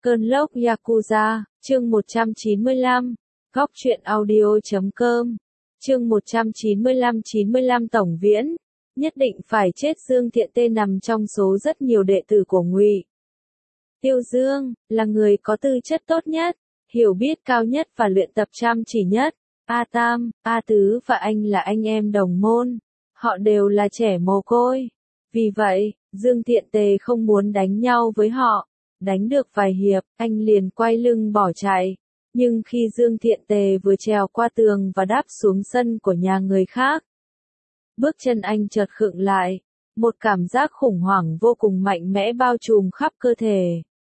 Cơn lốc Yakuza, chương 195, góc truyện audio.com, chương 195 Tổng Viễn, nhất định phải chết. Dương Thiện Tê nằm trong số rất nhiều đệ tử của Ngụy Tiêu Dương, là người có tư chất tốt nhất, hiểu biết cao nhất và luyện tập chăm chỉ nhất. A Tam, A Tứ và anh là anh em đồng môn, họ đều là trẻ mồ côi. Vì vậy, Dương Thiện Tề không muốn đánh nhau với họ. Đánh được vài hiệp, anh liền quay lưng bỏ chạy. Nhưng khi Dương Thiện Tề vừa trèo qua tường và đáp xuống sân của nhà người khác, bước chân anh chợt khựng lại, một cảm giác khủng hoảng vô cùng mạnh mẽ bao trùm khắp cơ thể.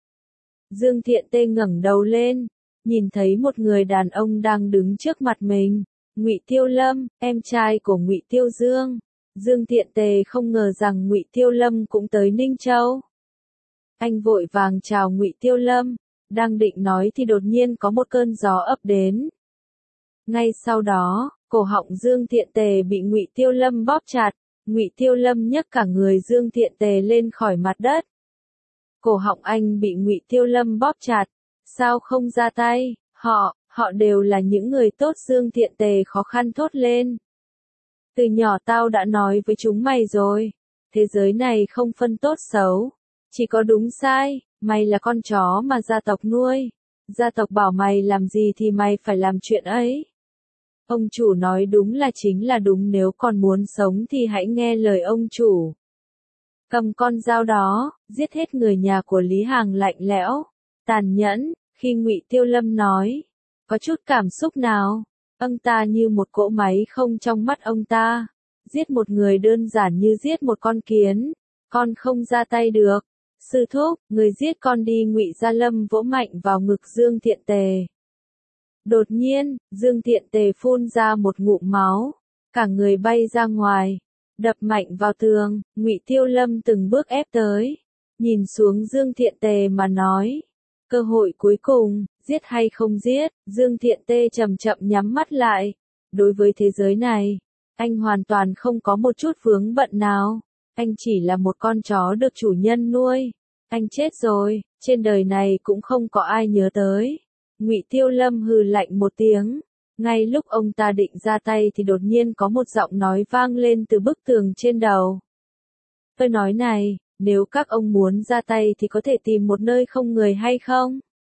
Dương Thiện Tề ngẩng đầu lên, nhìn thấy một người đàn ông đang đứng trước mặt mình, Ngụy Tiêu Lâm, em trai của Ngụy Tiêu Dương. Dương Thiện Tề không ngờ rằng Ngụy Tiêu Lâm cũng tới Ninh Châu. Anh vội vàng chào Ngụy Tiêu Lâm, đang định nói thì đột nhiên có một cơn gió ập đến. Ngay sau đó, cổ họng Dương Thiện Tề bị Ngụy Tiêu Lâm bóp chặt, Ngụy Tiêu Lâm nhấc cả người Dương Thiện Tề lên khỏi mặt đất. Cổ họng anh bị Ngụy Tiêu Lâm bóp chặt, sao không ra tay, họ đều là những người tốt. Dương Thiện Tề khó khăn thốt lên. Từ nhỏ tao đã nói với chúng mày rồi, thế giới này không phân tốt xấu. Chỉ có đúng sai, mày là con chó mà gia tộc nuôi. Gia tộc bảo mày làm gì thì mày phải làm chuyện ấy. Ông chủ nói đúng là chính là đúng, nếu còn muốn sống thì hãy nghe lời ông chủ. Cầm con dao đó, giết hết người nhà của Lý Hàng lạnh lẽo, tàn nhẫn, khi Ngụy Tiêu Lâm nói, có chút cảm xúc nào. Ông ta như một cỗ máy không trong mắt ông ta. Giết một người đơn giản như giết một con kiến, con không ra tay được. Sư thúc, người giết con đi. Ngụy Gia Lâm vỗ mạnh vào ngực Dương Thiện Tề. Đột nhiên, Dương Thiện Tề phun ra một ngụm máu, cả người bay ra ngoài, đập mạnh vào tường. Ngụy Tiêu Lâm từng bước ép tới, nhìn xuống Dương Thiện Tề mà nói, cơ hội cuối cùng, giết hay không giết. Dương Thiện Tề chậm chậm nhắm mắt lại. Đối với thế giới này, anh hoàn toàn không có một chút vướng bận nào. Anh chỉ là một con chó được chủ nhân nuôi. Anh chết rồi, trên đời này cũng không có ai nhớ tới. Ngụy Tiêu Lâm hừ lạnh một tiếng. Ngay lúc ông ta định ra tay thì đột nhiên có một giọng nói vang lên từ bức tường trên đầu. Tôi nói này, nếu các ông muốn ra tay thì có thể tìm một nơi không người hay không?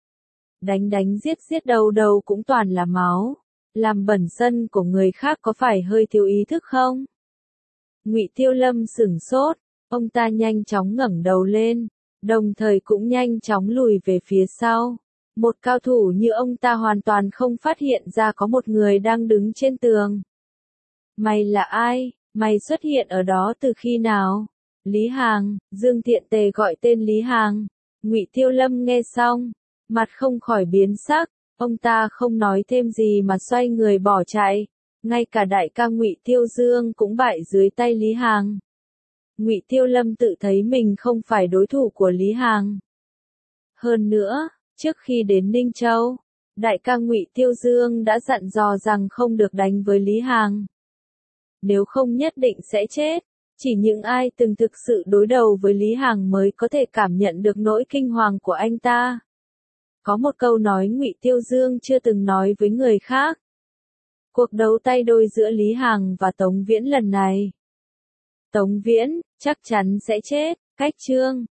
Đánh giết đầu đầu cũng toàn là máu. Làm bẩn sân của người khác có phải hơi thiếu ý thức không? Ngụy Tiêu Lâm sửng sốt, ông ta nhanh chóng ngẩng đầu lên, đồng thời cũng nhanh chóng lùi về phía sau. Một cao thủ như ông ta hoàn toàn không phát hiện ra có một người đang đứng trên tường. Mày là ai? Mày xuất hiện ở đó từ khi nào? Lý Hàng. Dương Thiện Tề gọi tên Lý Hàng. Ngụy Tiêu Lâm nghe xong, mặt không khỏi biến sắc, ông ta không nói thêm gì mà xoay người bỏ chạy. Ngay cả đại ca Ngụy Tiêu Dương cũng bại dưới tay Lý Hàng. Ngụy Tiêu Lâm tự thấy mình không phải đối thủ của Lý Hàng. Hơn nữa, trước khi đến Ninh Châu, đại ca Ngụy Tiêu Dương đã dặn dò rằng không được đánh với Lý Hàng. Nếu không nhất định sẽ chết. Chỉ những ai từng thực sự đối đầu với Lý Hàng mới có thể cảm nhận được nỗi kinh hoàng của anh ta. Có một câu nói Ngụy Tiêu Dương chưa từng nói với người khác. Cuộc đấu tay đôi giữa Lý Hàng và Tống Viễn lần này, Tống Viễn chắc chắn sẽ chết. Cách chương